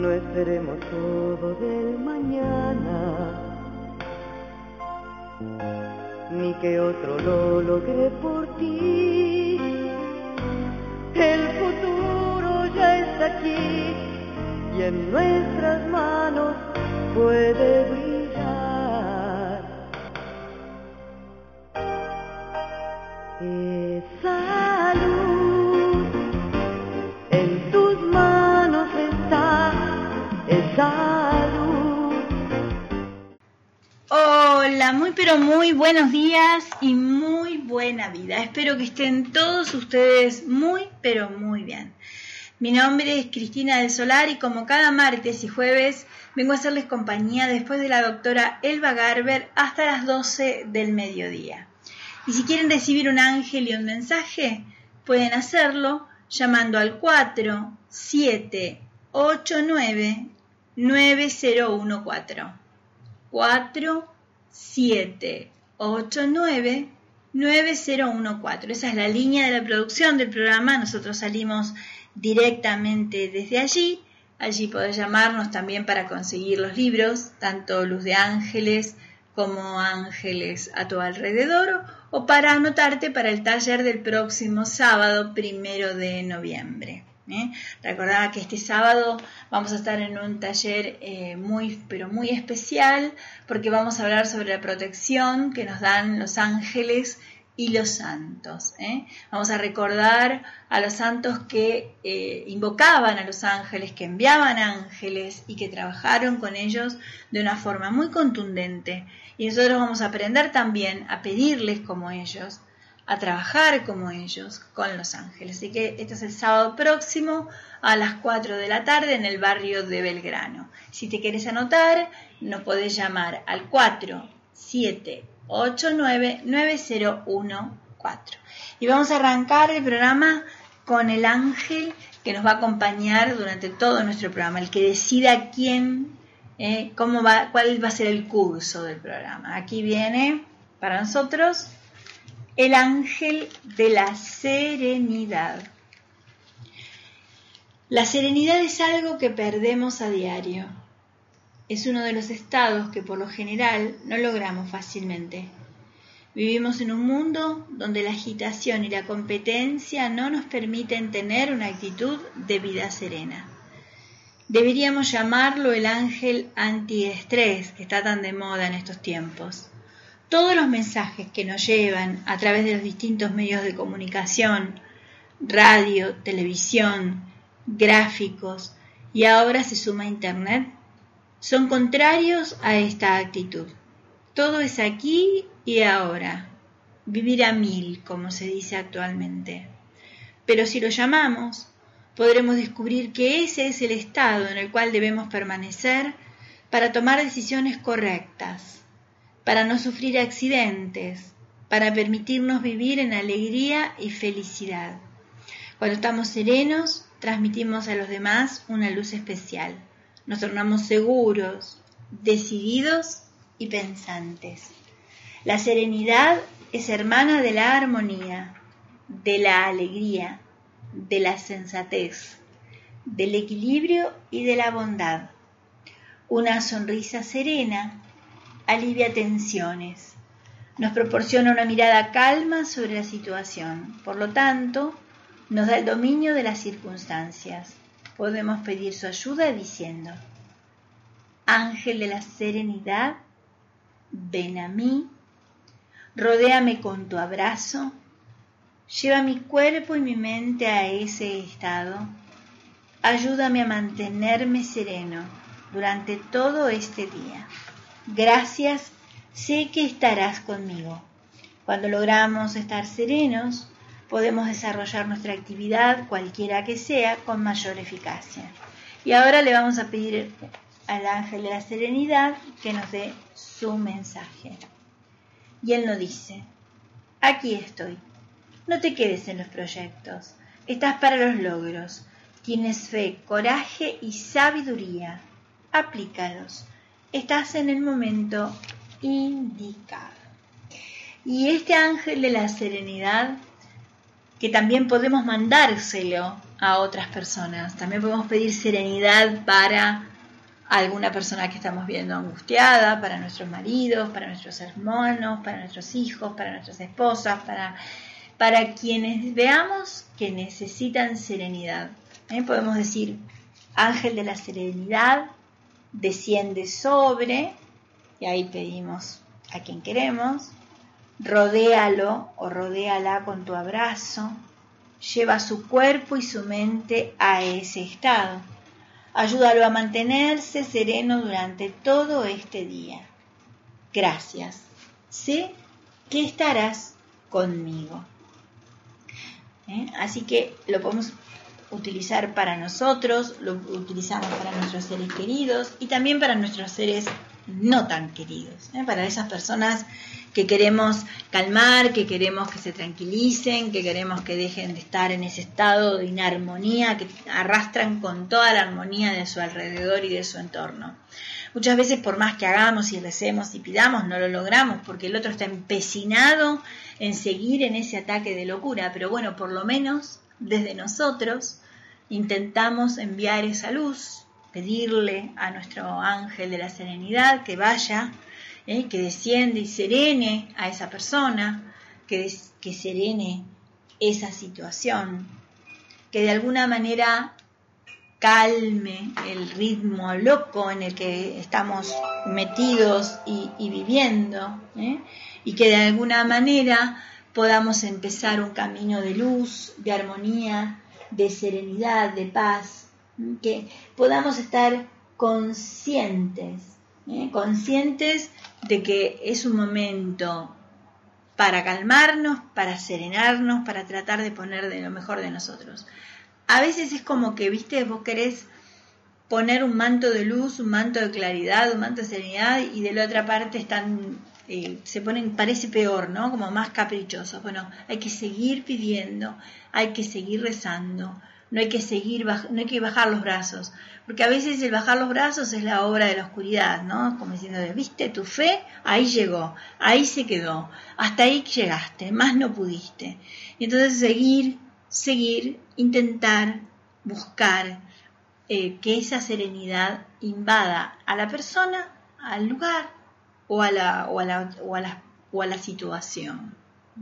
No esperemos todo del mañana, ni que otro lo logre por ti. El futuro ya está aquí y en nuestras manos puede brillar. Esa luz en tus manos está, esa luz. Hola, muy pero muy buenos días y muy buena vida. Espero que estén todos ustedes muy pero muy bien. Mi nombre es Cristina del Solar y como cada martes y jueves vengo a hacerles compañía después de la doctora Elba Garber hasta las 12 del mediodía. Y si quieren recibir un ángel y un mensaje, pueden hacerlo llamando al 4789-9014. 4789-9014. Esa es la línea de la producción del programa. Nosotros salimos directamente desde allí. Allí podés llamarnos también para conseguir los libros, tanto Luz de Ángeles como Ángeles a tu alrededor, o para anotarte para el taller del próximo sábado 1 de noviembre. Recordá que este sábado vamos a estar en un taller muy pero muy especial, porque vamos a hablar sobre la protección que nos dan los ángeles y los santos. Vamos a recordar a los santos que invocaban a los ángeles, que enviaban ángeles y que trabajaron con ellos de una forma muy contundente. Y nosotros vamos a aprender también a pedirles como ellos, a trabajar como ellos con los ángeles. Así que este es el sábado próximo a las 4 de la tarde en el barrio de Belgrano. Si te quieres anotar, nos podés llamar al 4789-9014. Y vamos a arrancar el programa con el ángel que nos va a acompañar durante todo nuestro programa, el que decida quién, cuál va a ser el curso del programa. Aquí viene para nosotros el ángel de la serenidad. La serenidad es algo que perdemos a diario. Es uno de los estados que por lo general no logramos fácilmente. Vivimos en un mundo donde la agitación y la competencia no nos permiten tener una actitud de vida serena. Deberíamos llamarlo el ángel antiestrés, que está tan de moda en estos tiempos. Todos los mensajes que nos llevan a través de los distintos medios de comunicación, radio, televisión, gráficos y ahora se suma Internet, son contrarios a esta actitud. Todo es aquí y ahora, vivir a 1000, como se dice actualmente. Pero si lo llamamos, podremos descubrir que ese es el estado en el cual debemos permanecer para tomar decisiones correctas, para no sufrir accidentes, para permitirnos vivir en alegría y felicidad. Cuando estamos serenos, transmitimos a los demás una luz especial. Nos tornamos seguros, decididos y pensantes. La serenidad es hermana de la armonía, de la alegría, de la sensatez, del equilibrio y de la bondad. Una sonrisa serena alivia tensiones, nos proporciona una mirada calma sobre la situación. Por lo tanto, nos da el dominio de las circunstancias. Podemos pedir su ayuda diciendo: Ángel de la serenidad, ven a mí, rodéame con tu abrazo, lleva mi cuerpo y mi mente a ese estado, ayúdame a mantenerme sereno durante todo este día. Gracias, sé que estarás conmigo. Cuando logramos estar serenos, podemos desarrollar nuestra actividad, cualquiera que sea, con mayor eficacia. Y ahora le vamos a pedir al ángel de la serenidad que nos dé su mensaje. Y él nos dice: aquí estoy. No te quedes en los proyectos. Estás para los logros. Tienes fe, coraje y sabiduría. Aplícalos. Estás en el momento indicado. Y este ángel de la serenidad que también podemos mandárselo a otras personas. También podemos pedir serenidad para alguna persona que estamos viendo angustiada, para nuestros maridos, para nuestros hermanos, para nuestros hijos, para nuestras esposas, para quienes veamos que necesitan serenidad. Podemos decir, ángel de la serenidad, desciende sobre, y ahí pedimos a quien queremos, rodéalo o rodéala con tu abrazo, lleva su cuerpo y su mente a ese estado. Ayúdalo a mantenerse sereno durante todo este día. Gracias. Sé que estarás conmigo. Así que lo podemos utilizar para nosotros, lo utilizamos para nuestros seres queridos y también para nuestros seres no tan queridos, para esas personas que queremos calmar, que queremos que se tranquilicen, que queremos que dejen de estar en ese estado de inarmonía que arrastran con toda la armonía de su alrededor y de su entorno. Muchas veces, por más que hagamos y recemos y pidamos, no lo logramos porque el otro está empecinado en seguir en ese ataque de locura, pero bueno, por lo menos desde nosotros intentamos enviar esa luz, pedirle a nuestro ángel de la serenidad que vaya, que desciende y serene a esa persona, que serene esa situación, que de alguna manera calme el ritmo loco en el que estamos metidos y viviendo, y que de alguna manera podamos empezar un camino de luz, de armonía, de serenidad, de paz, que podamos estar conscientes de que es un momento para calmarnos, para serenarnos, para tratar de poner de lo mejor de nosotros. A veces es como que, vos querés poner un manto de luz, un manto de claridad, un manto de serenidad, y de la otra parte están, se ponen, parece peor, ¿no? Como más caprichosos. Bueno, hay que seguir pidiendo, hay que seguir rezando, no hay que bajar los brazos, porque a veces el bajar los brazos es la obra de la oscuridad, ¿no? Como diciendo, viste, tu fe ahí llegó, ahí se quedó, hasta ahí llegaste, más no pudiste. Y entonces seguir, intentar buscar que esa serenidad invada a la persona, al lugar o a la situación.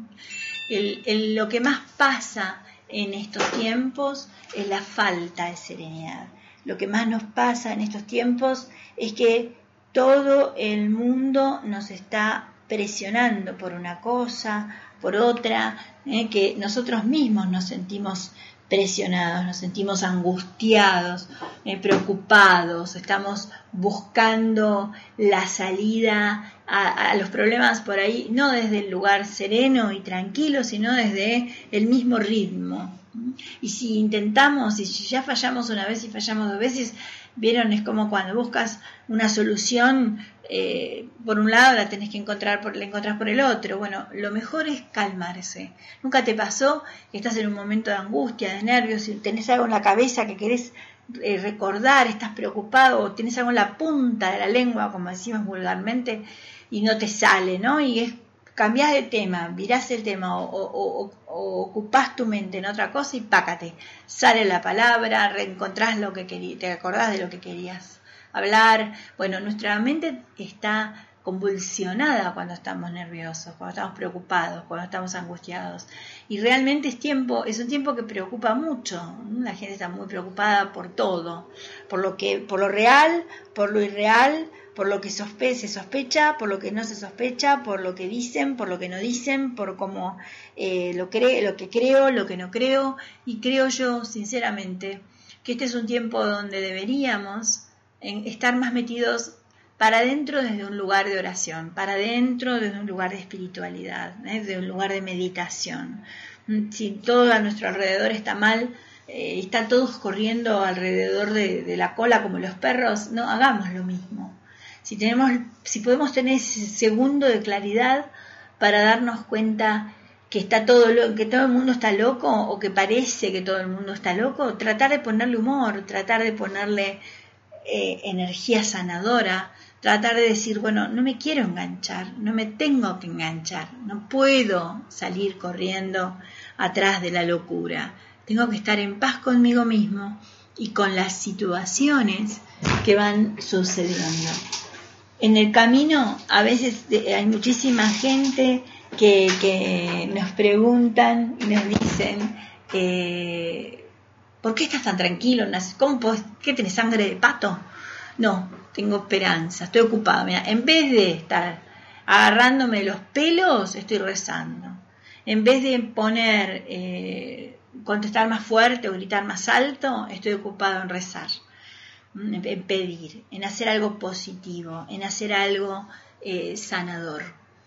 Lo que más pasa en estos tiempos es la falta de serenidad. Lo que más nos pasa en estos tiempos es que todo el mundo nos está presionando por una cosa, por otra, que nosotros mismos nos sentimos presionados, nos sentimos angustiados, preocupados, estamos buscando la salida a los problemas por ahí, no desde el lugar sereno y tranquilo, sino desde el mismo ritmo. Y si intentamos, y si ya fallamos una vez y fallamos dos veces, vieron, es como cuando buscas una solución, por un lado la tenés que encontrás por el otro. Bueno, lo mejor es calmarse. ¿Nunca te pasó que estás en un momento de angustia, de nervios, y tenés algo en la cabeza que querés recordar, estás preocupado, o tenés algo en la punta de la lengua, como decimos vulgarmente, y no te sale, ¿no? Y cambiás de tema, virás el tema o ocupás tu mente en otra cosa y pácate, sale la palabra, reencontrás lo que querías, te acordás de lo que querías hablar. Bueno, nuestra mente está convulsionada cuando estamos nerviosos, cuando estamos preocupados, cuando estamos angustiados, y realmente es un tiempo que preocupa mucho. La gente está muy preocupada por todo, por lo real, por lo irreal, por lo que se sospecha, por lo que no se sospecha, por lo que dicen, por lo que no dicen, por cómo lo que creo, lo que no creo. Y creo yo, sinceramente, que este es un tiempo donde deberíamos estar más metidos para adentro desde un lugar de oración, para adentro desde un lugar de espiritualidad, desde un lugar de meditación. Si todo a nuestro alrededor está mal, están todos corriendo alrededor de la cola como los perros, no hagamos lo mismo. Si podemos tener ese segundo de claridad para darnos cuenta que que todo el mundo está loco, o que parece que todo el mundo está loco, tratar de ponerle humor, tratar de ponerle energía sanadora, tratar de decir, bueno, no me quiero enganchar, no me tengo que enganchar, no puedo salir corriendo atrás de la locura, tengo que estar en paz conmigo mismo y con las situaciones que van sucediendo. En el camino a veces hay muchísima gente que nos preguntan y nos dicen, ¿por qué estás tan tranquilo? ¿Qué tenés, sangre de pato? No, tengo esperanza, estoy ocupada. Mira, en vez de estar agarrándome los pelos, estoy rezando. En vez de contestar más fuerte o gritar más alto, estoy ocupado en rezar, en pedir, en hacer algo positivo, en hacer algo sanador,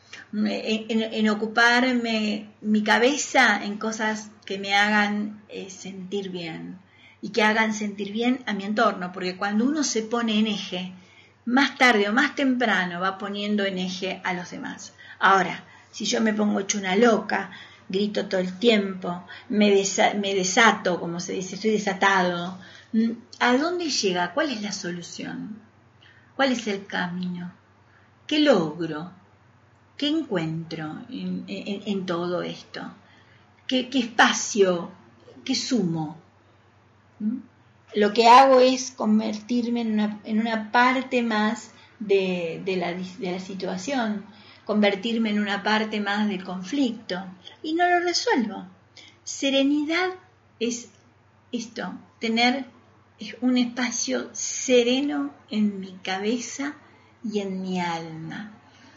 en ocuparme mi cabeza en cosas que me hagan sentir bien y que hagan sentir bien a mi entorno, porque cuando uno se pone en eje, más tarde o más temprano va poniendo en eje a los demás. Ahora, si yo me pongo hecho una loca, grito todo el tiempo, me desato, como se dice, estoy desatado, ¿a dónde llega? ¿Cuál es la solución? ¿Cuál es el camino? ¿Qué logro? ¿Qué encuentro en todo esto? ¿Qué espacio? ¿Qué sumo? Lo que hago es convertirme en una parte más de la situación, convertirme en una parte más del conflicto, y no lo resuelvo. Serenidad es esto, tener un espacio sereno en mi cabeza y en mi alma.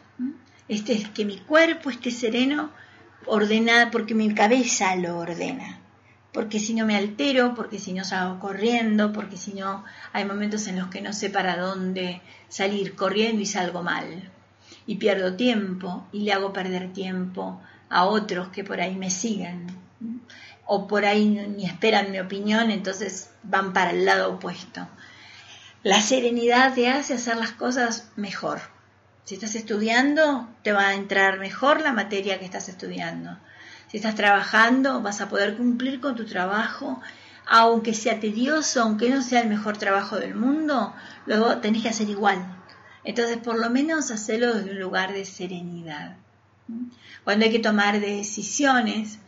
Que mi cuerpo esté sereno, ordenado, porque mi cabeza lo ordena. Porque si no me altero, porque si no salgo corriendo, porque si no hay momentos en los que no sé para dónde salir corriendo y salgo mal. Y pierdo tiempo y le hago perder tiempo a otros que por ahí me siguen. O por ahí ni esperan mi opinión, entonces van para el lado opuesto. La serenidad te hace hacer las cosas mejor. Si estás estudiando, te va a entrar mejor la materia que estás estudiando. Si estás trabajando, vas a poder cumplir con tu trabajo, aunque sea tedioso, aunque no sea el mejor trabajo del mundo, luego tenés que hacer igual. Entonces, por lo menos, hacerlo desde un lugar de serenidad. Cuando hay que tomar decisiones,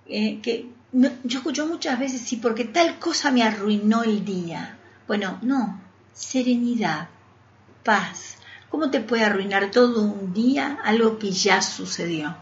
yo escucho muchas veces, sí, porque tal cosa me arruinó el día. Bueno, no, serenidad, paz. ¿Cómo te puede arruinar todo un día algo que ya sucedió?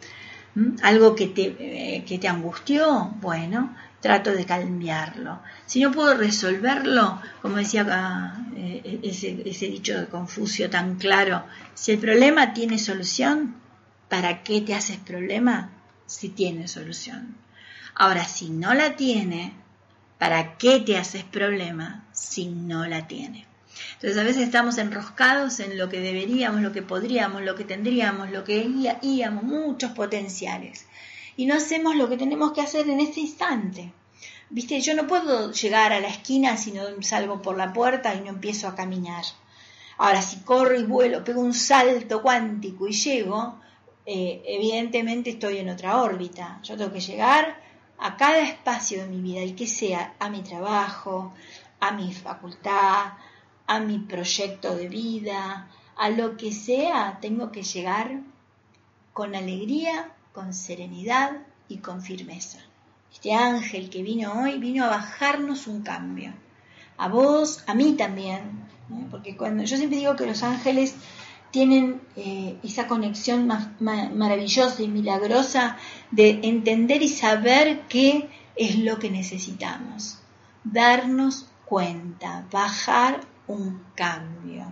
Algo que te angustió, bueno, trato de cambiarlo. Si no puedo resolverlo, como decía acá, ese dicho de Confucio tan claro, si el problema tiene solución, ¿para qué te haces problema si tiene solución? Ahora, si no la tiene, ¿para qué te haces problema si no la tiene? Entonces a veces estamos enroscados en lo que deberíamos, lo que podríamos, lo que tendríamos, lo que íbamos, muchos potenciales. Y no hacemos lo que tenemos que hacer en este instante. ¿Viste? Yo no puedo llegar a la esquina si no salgo por la puerta y no empiezo a caminar. Ahora, si corro y vuelo, pego un salto cuántico y llego, evidentemente estoy en otra órbita. Yo tengo que llegar a cada espacio de mi vida, el que sea, a mi trabajo, a mi facultad, a mi proyecto de vida, a lo que sea, tengo que llegar con alegría, con serenidad y con firmeza. Este ángel que vino hoy, vino a bajarnos un cambio. A vos, a mí también, ¿no? Porque yo siempre digo que los ángeles tienen esa conexión maravillosa y milagrosa de entender y saber qué es lo que necesitamos. Darnos cuenta, bajar un cambio.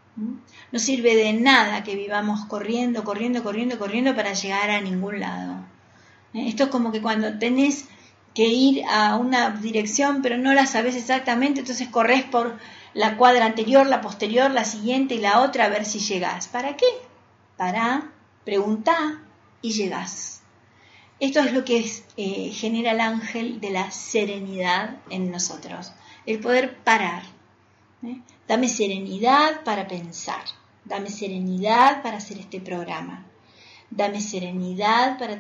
No sirve de nada que vivamos corriendo para llegar a ningún lado. Esto es como que cuando tenés que ir a una dirección pero no la sabés exactamente, entonces corres por la cuadra anterior, la posterior, la siguiente y la otra a ver si llegás. ¿Para qué? Para preguntar y llegás. Esto es lo que genera el ángel de la serenidad en nosotros, el poder parar. Dame serenidad para pensar, dame serenidad para hacer este programa, dame serenidad para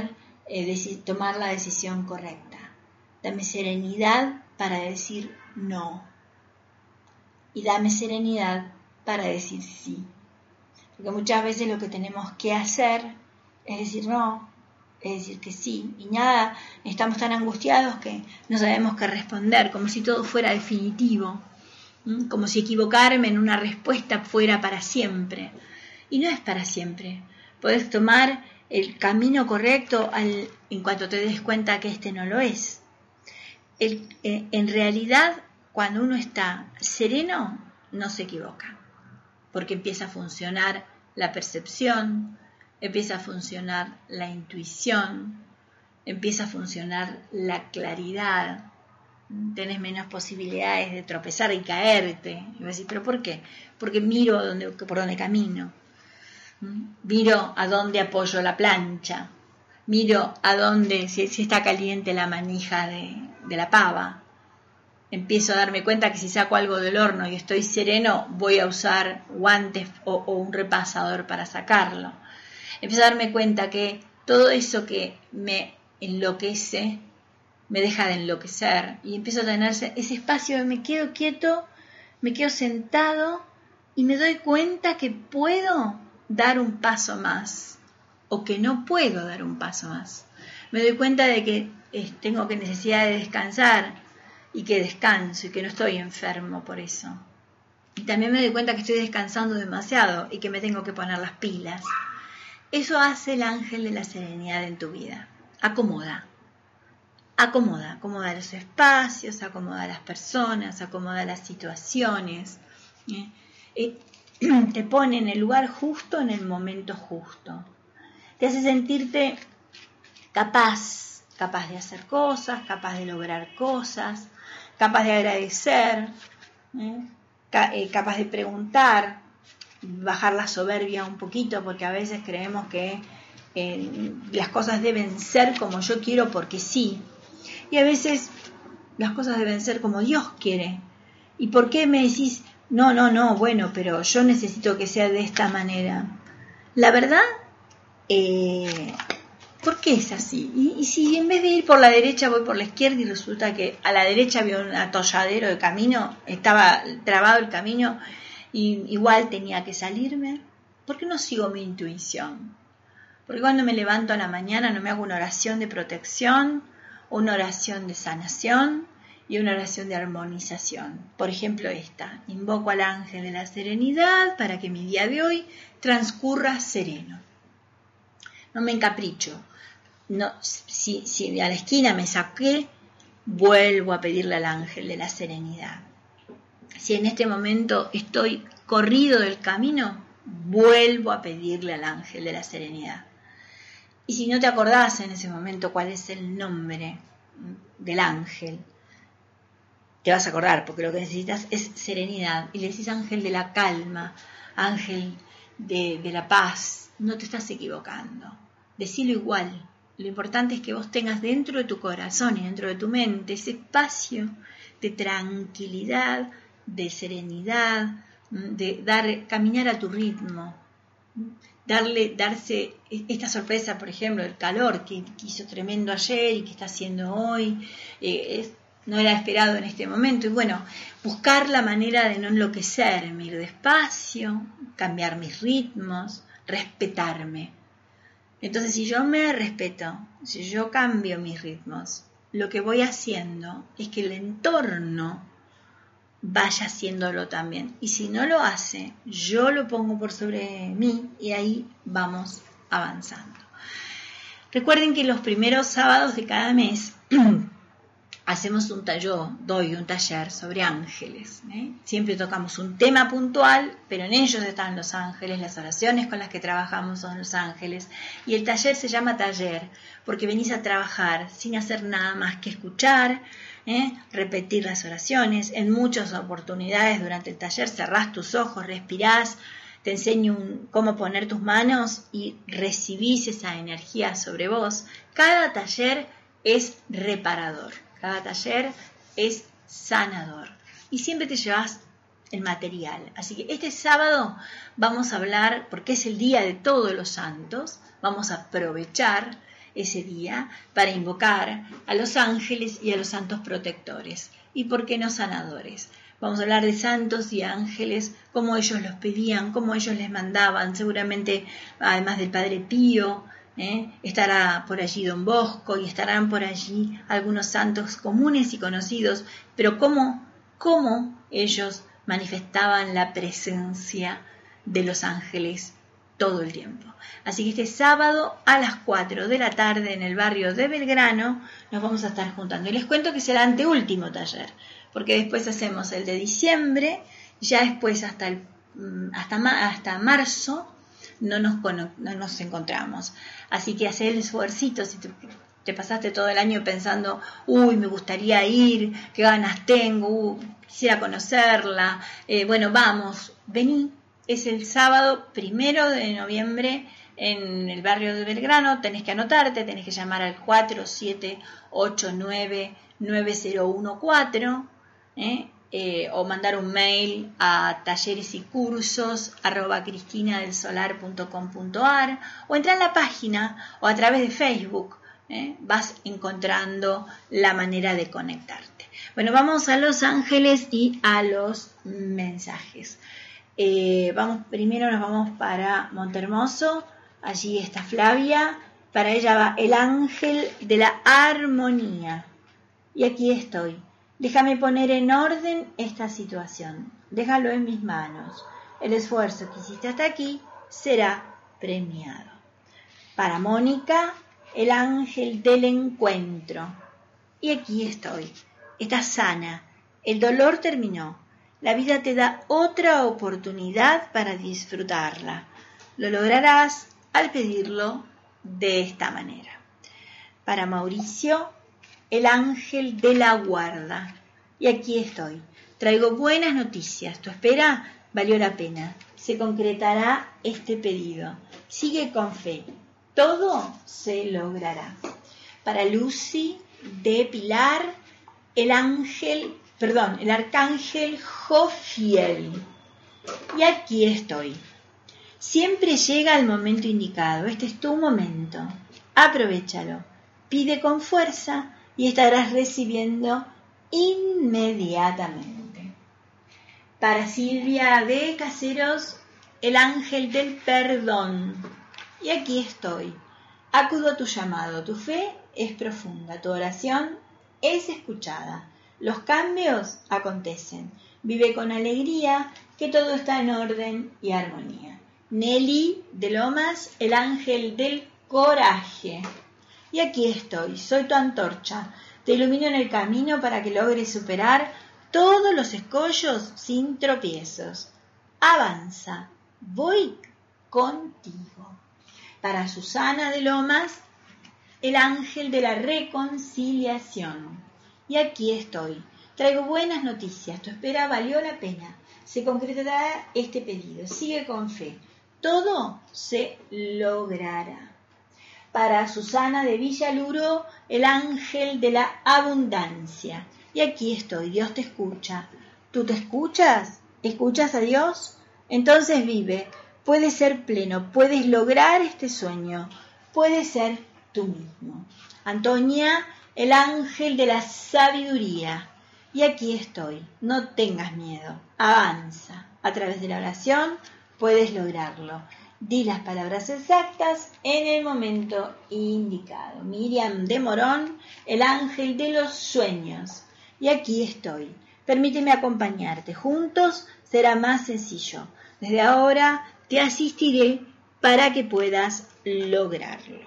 tomar la decisión correcta, dame serenidad para decir no. y dame serenidad para decir sí. Porque muchas veces lo que tenemos que hacer es decir no, es decir que sí, y nada, estamos tan angustiados que no sabemos qué responder, como si todo fuera definitivo, como si equivocarme en una respuesta fuera para siempre. Y no es para siempre. Podés tomar el camino correcto en cuanto te des cuenta que este no lo es. En realidad, cuando uno está sereno, no se equivoca, porque empieza a funcionar la percepción, empieza a funcionar la intuición, empieza a funcionar la claridad, tenés menos posibilidades de tropezar y caerte. Y vas a decir, ¿pero por qué? Porque miro por dónde camino, miro a dónde apoyo la plancha, miro a dónde, si está caliente la manija de la pava. Empiezo a darme cuenta que si saco algo del horno y estoy sereno, voy a usar guantes o un repasador para sacarlo. Empiezo a darme cuenta que todo eso que me enloquece, me deja de enloquecer. Y empiezo a tener ese espacio, me quedo quieto, me quedo sentado y me doy cuenta que puedo dar un paso más o que no puedo dar un paso más. Me doy cuenta de que tengo necesidad de descansar y que descanso y que no estoy enfermo por eso. Y también me doy cuenta que estoy descansando demasiado y que me tengo que poner las pilas. Eso hace el ángel de la serenidad en tu vida. Acomoda los espacios, acomoda las personas, acomoda las situaciones. Te pone en el lugar justo, en el momento justo. Te hace sentirte capaz de hacer cosas, capaz de lograr cosas, capaz de agradecer, capaz de preguntar, bajar la soberbia un poquito, porque a veces creemos que las cosas deben ser como yo quiero porque sí, y a veces las cosas deben ser como Dios quiere. ¿Y por qué me decís, no, bueno, pero yo necesito que sea de esta manera? La verdad, ¿por qué es así? Y si en vez de ir por la derecha voy por la izquierda y resulta que a la derecha había un atolladero de camino, estaba trabado el camino y igual tenía que salirme, ¿por qué no sigo mi intuición? Porque cuando me levanto a la mañana no me hago una oración de protección, una oración de sanación y una oración de armonización. Por ejemplo esta: invoco al ángel de la serenidad para que mi día de hoy transcurra sereno. No me encapricho. No, si a la esquina me saqué, vuelvo a pedirle al ángel de la serenidad. Si en este momento estoy corrido del camino, vuelvo a pedirle al ángel de la serenidad. Y si no te acordás en ese momento cuál es el nombre del ángel, te vas a acordar, porque lo que necesitas es serenidad. Y le decís ángel de la calma, ángel de la paz. No te estás equivocando. Decilo igual. Lo importante es que vos tengas dentro de tu corazón y dentro de tu mente ese espacio de tranquilidad, de serenidad, de caminar a tu ritmo, darse esta sorpresa, por ejemplo, el calor que hizo tremendo ayer y que está haciendo hoy, no era esperado en este momento. Y bueno, buscar la manera de no enloquecerme, ir despacio, cambiar mis ritmos, respetarme. Entonces, si yo me respeto, si yo cambio mis ritmos, lo que voy haciendo es que el entorno vaya haciéndolo también. Y si no lo hace, yo lo pongo por sobre mí y ahí vamos avanzando. Recuerden que los primeros sábados de cada mes hacemos doy un taller sobre ángeles. Siempre tocamos un tema puntual, pero en ellos están los ángeles, las oraciones con las que trabajamos son los ángeles. Y el taller se llama taller porque venís a trabajar sin hacer nada más que escuchar, repetir las oraciones. En muchas oportunidades durante el taller cerrás tus ojos, respirás, te enseño cómo poner tus manos y recibís esa energía sobre vos. Cada taller es reparador. Cada taller es sanador y siempre te llevas el material. Así que este sábado vamos a hablar, porque es el día de todos los santos, vamos a aprovechar ese día para invocar a los ángeles y a los santos protectores. y por qué no sanadores. Vamos a hablar de santos y ángeles, cómo ellos los pedían, cómo ellos les mandaban. Seguramente, además del Padre Pío, estará por allí Don Bosco y estarán por allí algunos santos comunes y conocidos, pero cómo ellos manifestaban la presencia de los ángeles todo el tiempo. Así que este sábado a las 4 de la tarde en el barrio de Belgrano nos vamos a estar juntando. Y les cuento que será el anteúltimo taller, porque después hacemos el de diciembre, ya después hasta marzo no nos encontramos. Así que hacer el esfuercito, si te pasaste todo el año pensando, me gustaría ir, qué ganas tengo, quisiera conocerla, bueno, vamos, vení. Es el sábado 1 de noviembre en el barrio de Belgrano. Tenés que anotarte, tenés que llamar al 4789-9014 o mandar un mail a talleresycursos@cristinadelsolar.com.ar o entrar en la página o a través de Facebook. Vas encontrando la manera de conectarte. Bueno, vamos a Los Ángeles y a los mensajes. Primero nos vamos para Montehermoso, allí está Flavia, para ella va el ángel de la armonía. Y aquí estoy, déjame poner en orden esta situación, déjalo en mis manos, el esfuerzo que hiciste hasta aquí será premiado. Para Mónica, el ángel del encuentro. Y aquí estoy, estás sana, el dolor terminó. La vida te da otra oportunidad para disfrutarla. Lo lograrás al pedirlo de esta manera. Para Mauricio, el ángel de la guarda. Y aquí estoy. Traigo buenas noticias. Tu espera valió la pena. Se concretará este pedido. Sigue con fe. Todo se logrará. Para Lucy de Pilar, el arcángel Jofiel. Y aquí estoy. Siempre llega el momento indicado. Este es tu momento. Aprovéchalo. Pide con fuerza y estarás recibiendo inmediatamente. Para Silvia de Caseros, el ángel del perdón. Y aquí estoy. Acudo a tu llamado. Tu fe es profunda. Tu oración es escuchada. Los cambios acontecen. Vive con alegría, que todo está en orden y armonía. Nelly de Lomas, el ángel del coraje. Y aquí estoy, soy tu antorcha. Te ilumino en el camino para que logres superar todos los escollos sin tropiezos. Avanza, voy contigo. Para Susana de Lomas, el ángel de la reconciliación. Y aquí estoy. Traigo buenas noticias. Tu espera valió la pena. Se concretará este pedido. Sigue con fe. Todo se logrará. Para Susana de Villaluro, el ángel de la abundancia. Y aquí estoy. Dios te escucha. ¿Tú te escuchas? ¿Escuchas a Dios? Entonces vive. Puedes ser pleno. Puedes lograr este sueño. Puedes ser tú mismo. Antonia, el ángel de la sabiduría. Y aquí estoy. No tengas miedo. Avanza. A través de la oración puedes lograrlo. Di las palabras exactas en el momento indicado. Miriam de Morón, el ángel de los sueños. Y aquí estoy. Permíteme acompañarte. Juntos será más sencillo. Desde ahora te asistiré para que puedas lograrlo.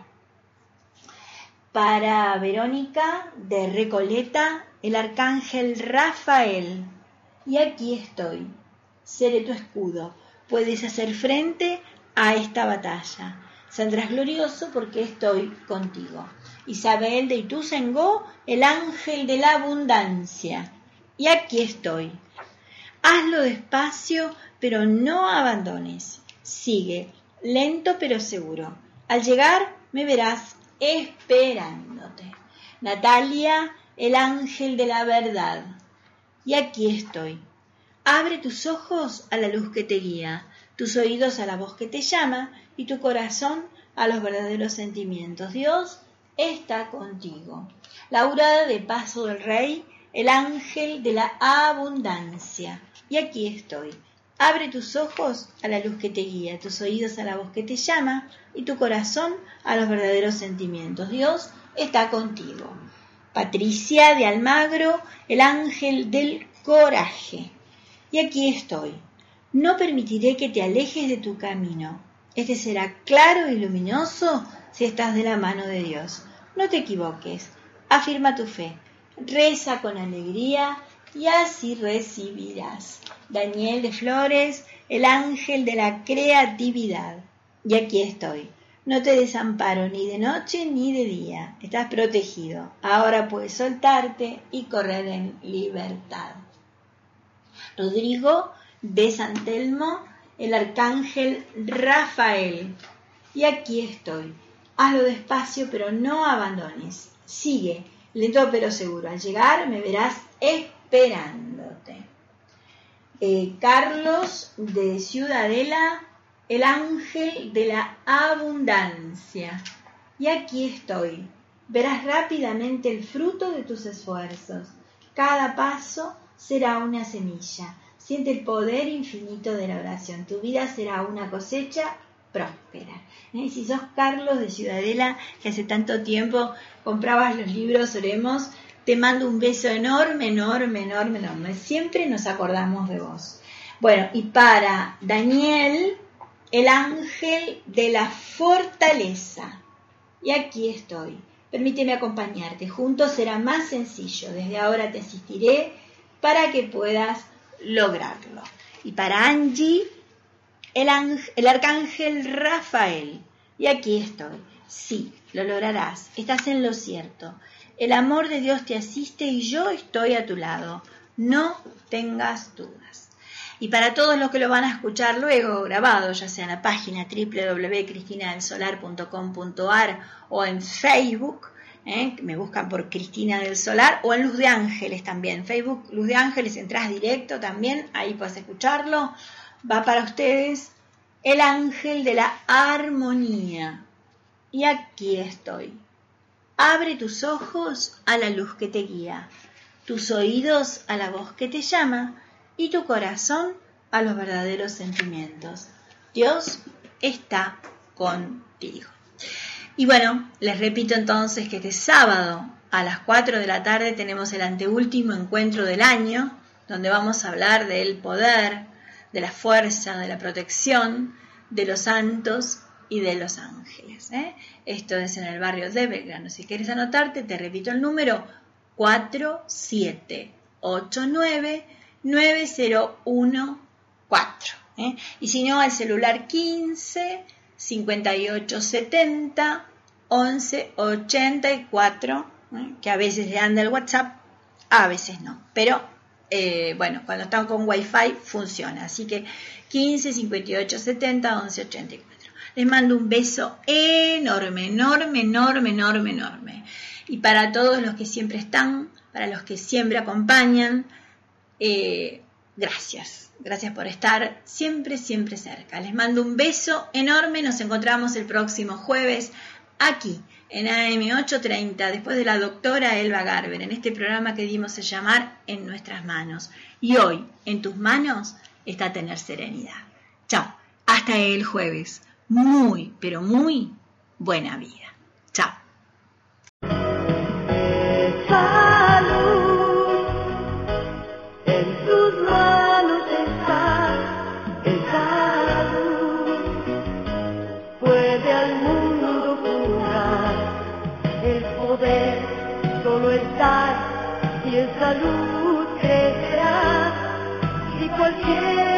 Para Verónica de Recoleta, el arcángel Rafael. Y aquí estoy. Seré tu escudo. Puedes hacer frente a esta batalla. Saldrás glorioso porque estoy contigo. Isabel de Ituzaingó, el ángel de la abundancia. Y aquí estoy. Hazlo despacio, pero no abandones. Sigue, lento pero seguro. Al llegar me verás esperándote. Natalia, el ángel de la verdad. Y aquí estoy. Abre tus ojos a la luz que te guía, tus oídos a la voz que te llama y tu corazón a los verdaderos sentimientos. Dios está contigo. Laura de Paso del Rey, el ángel de la abundancia. Y aquí estoy. Abre tus ojos a la luz que te guía, tus oídos a la voz que te llama y tu corazón a los verdaderos sentimientos. Dios está contigo. Patricia de Almagro, el ángel del coraje. Y aquí estoy. No permitiré que te alejes de tu camino. Este será claro y luminoso si estás de la mano de Dios. No te equivoques. Afirma tu fe. Reza con alegría y así recibirás. Daniel de Flores, el ángel de la creatividad. Y aquí estoy. No te desamparo ni de noche ni de día. Estás protegido. Ahora puedes soltarte y correr en libertad. Rodrigo de San Telmo, el arcángel Rafael. Y aquí estoy. Hazlo despacio, pero no abandones. Sigue, lento pero seguro. Al llegar me verás esperándote. Carlos de Ciudadela, el ángel de la abundancia. Y aquí estoy. Verás rápidamente el fruto de tus esfuerzos. Cada paso será una semilla. Siente el poder infinito de la oración. Tu vida será una cosecha próspera. Si sos Carlos de Ciudadela, que hace tanto tiempo comprabas los libros Oremos, te mando un beso enorme, enorme, enorme, enorme. Siempre nos acordamos de vos. Bueno, y para Daniel, el ángel de la fortaleza. Y aquí estoy. Permíteme acompañarte. Juntos será más sencillo. Desde ahora te asistiré para que puedas lograrlo. Y para Angie, el arcángel Rafael. Y aquí estoy. Sí, lo lograrás. Estás en lo cierto. El amor de Dios te asiste y yo estoy a tu lado. No tengas dudas. Y para todos los que lo van a escuchar luego grabado, ya sea en la página www.cristinadelsolar.com.ar o en Facebook, me buscan por Cristina del Solar, o en Luz de Ángeles también. Facebook, Luz de Ángeles, entras directo también, ahí puedes escucharlo. Va para ustedes el ángel de la armonía. Y aquí estoy. Abre tus ojos a la luz que te guía, tus oídos a la voz que te llama y tu corazón a los verdaderos sentimientos. Dios está contigo. Y bueno, les repito entonces que este sábado a las 4 de la tarde tenemos el anteúltimo encuentro del año, donde vamos a hablar del poder, de la fuerza, de la protección, de los santos y de los ángeles. Esto es en el barrio de Belgrano. Si quieres anotarte, te repito el número 4789-9014. Y si no, al celular 15 58 70 11 84, que a veces le anda el WhatsApp, a veces no. Pero bueno, cuando están con Wi-Fi funciona. Así que 15 58 70 11 84. Les mando un beso enorme, enorme, enorme, enorme, enorme. Y para todos los que siempre están, para los que siempre acompañan, gracias. Gracias por estar siempre, siempre cerca. Les mando un beso enorme. Nos encontramos el próximo jueves aquí en AM830, después de la doctora Elba Garber, en este programa que dimos a llamar En Nuestras Manos. Y hoy, en tus manos, está tener serenidad. Chao. Hasta el jueves. Muy, pero muy buena vida. Chao. Salud, en tus manos está esa luz. Puede al mundo curar, el poder solo está y esa luz crecerá. Si cualquier